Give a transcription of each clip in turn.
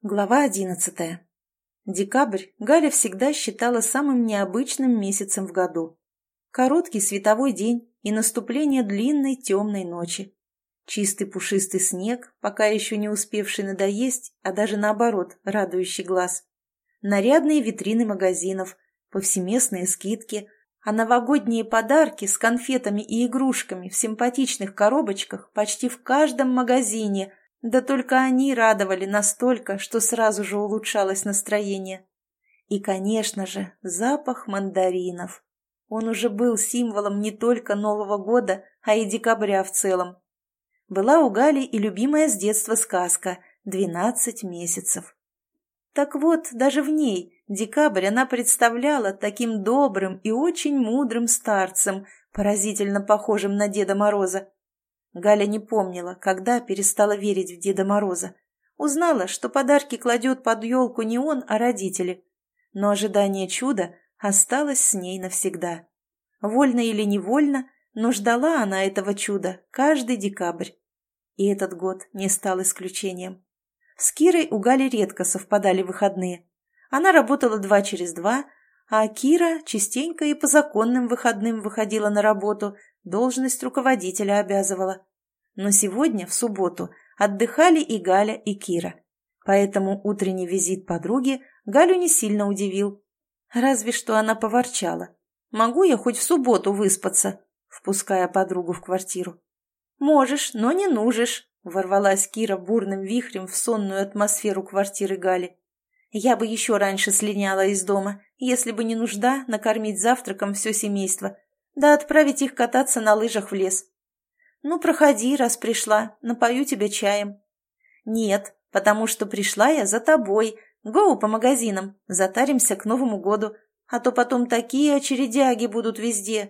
Глава 11. Декабрь Галя всегда считала самым необычным месяцем в году. Короткий световой день и наступление длинной темной ночи. Чистый пушистый снег, пока еще не успевший надоесть, а даже наоборот, радующий глаз. Нарядные витрины магазинов, повсеместные скидки, а новогодние подарки с конфетами и игрушками в симпатичных коробочках почти в каждом магазине. Да только они радовали настолько, что сразу же улучшалось настроение. И, конечно же, запах мандаринов. Он уже был символом не только Нового года, а и декабря в целом. Была у Гали и любимая с детства сказка «12 месяцев». Так вот, даже в ней декабрь она представляла таким добрым и очень мудрым старцем, поразительно похожим на Деда Мороза. Галя не помнила, когда перестала верить в Деда Мороза. Узнала, что подарки кладет под елку не он, а родители. Но ожидание чуда осталось с ней навсегда. Вольно или невольно, но ждала она этого чуда каждый декабрь. И этот год не стал исключением. С Кирой у Гали редко совпадали выходные. Она работала 2 через 2, а Кира частенько и по законным выходным выходила на работу, должность руководителя обязывала. Но сегодня, в субботу, отдыхали и Галя, и Кира. Поэтому утренний визит подруги Галю не сильно удивил. Разве что она поворчала. «Могу я хоть в субботу выспаться?» впуская подругу в квартиру. «Можешь, но не нужешь», ворвалась Кира бурным вихрем в сонную атмосферу квартиры Гали. «Я бы еще раньше слиняла из дома, если бы не нужда накормить завтраком все семейство, да отправить их кататься на лыжах в лес. Ну, проходи, раз пришла, напою тебя чаем». «Нет, потому что пришла я за тобой. Гоу по магазинам, затаримся к Новому году, а то потом такие очередяги будут везде».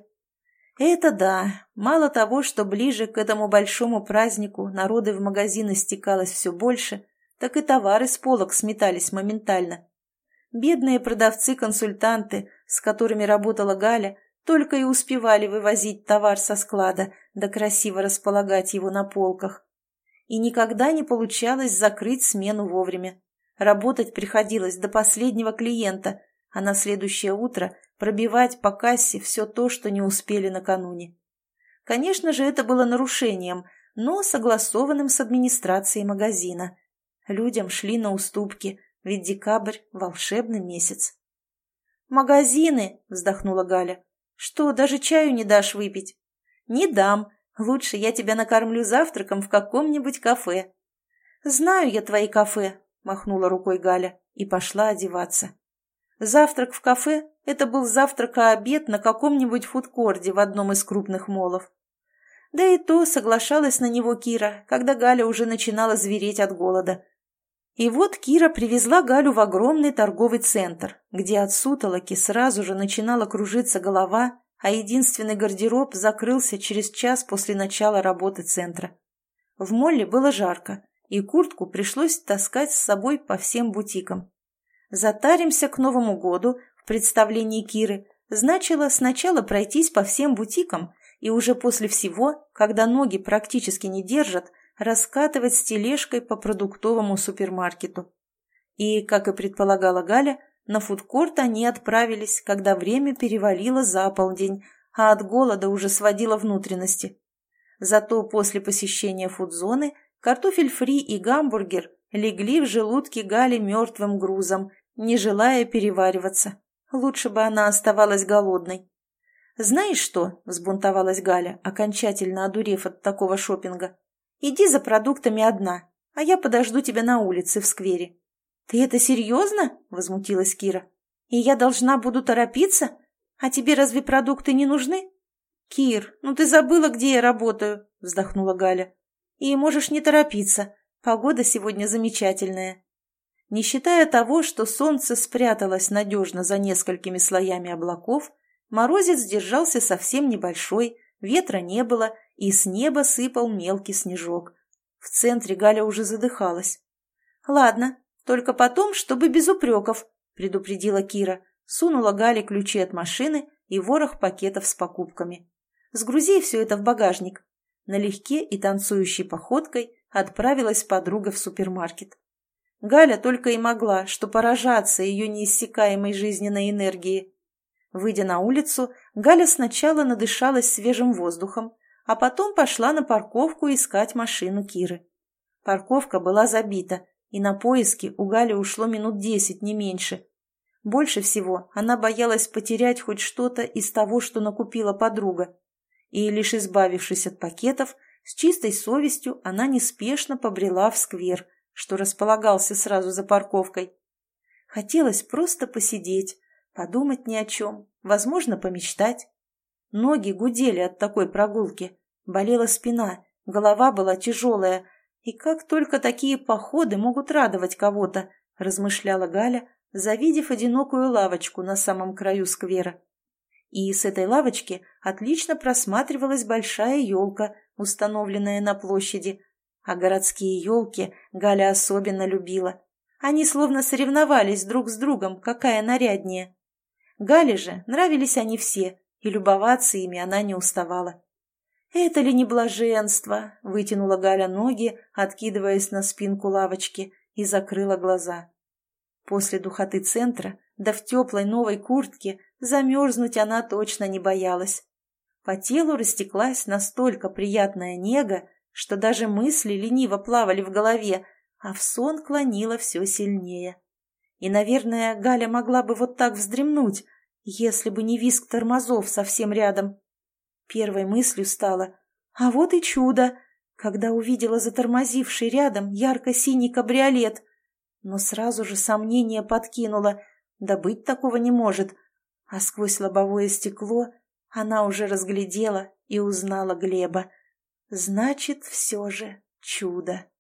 Это да, мало того, что ближе к этому большому празднику народы в магазины стекалось все больше, так и товары с полок сметались моментально. Бедные продавцы-консультанты, с которыми работала Галя, только и успевали вывозить товар со склада, да красиво располагать его на полках. И никогда не получалось закрыть смену вовремя. Работать приходилось до последнего клиента, а на следующее утро пробивать по кассе все то, что не успели накануне. Конечно же, это было нарушением, но согласованным с администрацией магазина. Людям шли на уступки, ведь декабрь – волшебный месяц. «Магазины!» – вздохнула Галя. «Что, даже чаю не дашь выпить?» «Не дам. Лучше я тебя накормлю завтраком в каком-нибудь кафе». «Знаю я твои кафе», – махнула рукой Галя и пошла одеваться. Завтрак в кафе – это был завтрак и обед на каком-нибудь фудкорте в одном из крупных моллов. Да и то соглашалась на него Кира, когда Галя уже начинала звереть от голода. И вот Кира привезла Галю в огромный торговый центр, где от сутолоки сразу же начинала кружиться голова, а единственный гардероб закрылся через час после начала работы центра. В молле было жарко, и куртку пришлось таскать с собой по всем бутикам. «Затаримся к Новому году» в представлении Киры значило сначала пройтись по всем бутикам и уже после всего, когда ноги практически не держат, раскатывать с тележкой по продуктовому супермаркету. И, как и предполагала Галя, на фудкорт они отправились, когда время перевалило за полдень, а от голода уже сводило внутренности. Зато после посещения фудзоны картофель фри и гамбургер легли в желудке Гали мертвым грузом, не желая перевариваться. Лучше бы она оставалась голодной. «Знаешь что?» – взбунтовалась Галя, окончательно одурев от такого шопинга. «Иди за продуктами одна, а я подожду тебя на улице в сквере». «Ты это серьезно?» – возмутилась Кира. «И я должна буду торопиться? А тебе разве продукты не нужны?» «Кир, ну ты забыла, где я работаю?» – вздохнула Галя. «И можешь не торопиться. Погода сегодня замечательная». Не считая того, что солнце спряталось надежно за несколькими слоями облаков, морозец держался совсем небольшой, ветра не было, и с неба сыпал мелкий снежок. В центре Галя уже задыхалась. «Ладно, только потом, чтобы без упреков», — предупредила Кира, сунула Гале ключи от машины и ворох пакетов с покупками. «Сгрузи все это в багажник». Налегке и танцующей походкой отправилась подруга в супермаркет. Галя только и могла, что поражаться ее неиссякаемой жизненной энергии. Выйдя на улицу, Галя сначала надышалась свежим воздухом, а потом пошла на парковку искать машину Киры. Парковка была забита, и на поиски у Гали ушло минут 10, не меньше. Больше всего она боялась потерять хоть что-то из того, что накупила подруга. И, лишь избавившись от пакетов, с чистой совестью она неспешно побрела в сквер, что располагался сразу за парковкой. Хотелось просто посидеть, подумать ни о чем, возможно, помечтать. Ноги гудели от такой прогулки, болела спина, голова была тяжелая, и как только такие походы могут радовать кого-то, размышляла Галя, завидев одинокую лавочку на самом краю сквера. И с этой лавочки отлично просматривалась большая елка, установленная на площади, а городские елки Галя особенно любила. Они словно соревновались друг с другом, какая наряднее. Гале же нравились они все, и любоваться ими она не уставала. «Это ли не блаженство?» — вытянула Галя ноги, откидываясь на спинку лавочки, и закрыла глаза. После духоты центра, да в теплой новой куртке, замерзнуть она точно не боялась. По телу растеклась настолько приятная нега, что даже мысли лениво плавали в голове, а в сон клонило все сильнее. И, наверное, Галя могла бы вот так вздремнуть, если бы не визг тормозов совсем рядом. Первой мыслью стало: а вот и чудо, когда увидела затормозивший рядом ярко-синий кабриолет. Но сразу же сомнение подкинуло: да быть такого не может. А сквозь лобовое стекло она уже разглядела и узнала Глеба. Значит, все же чудо.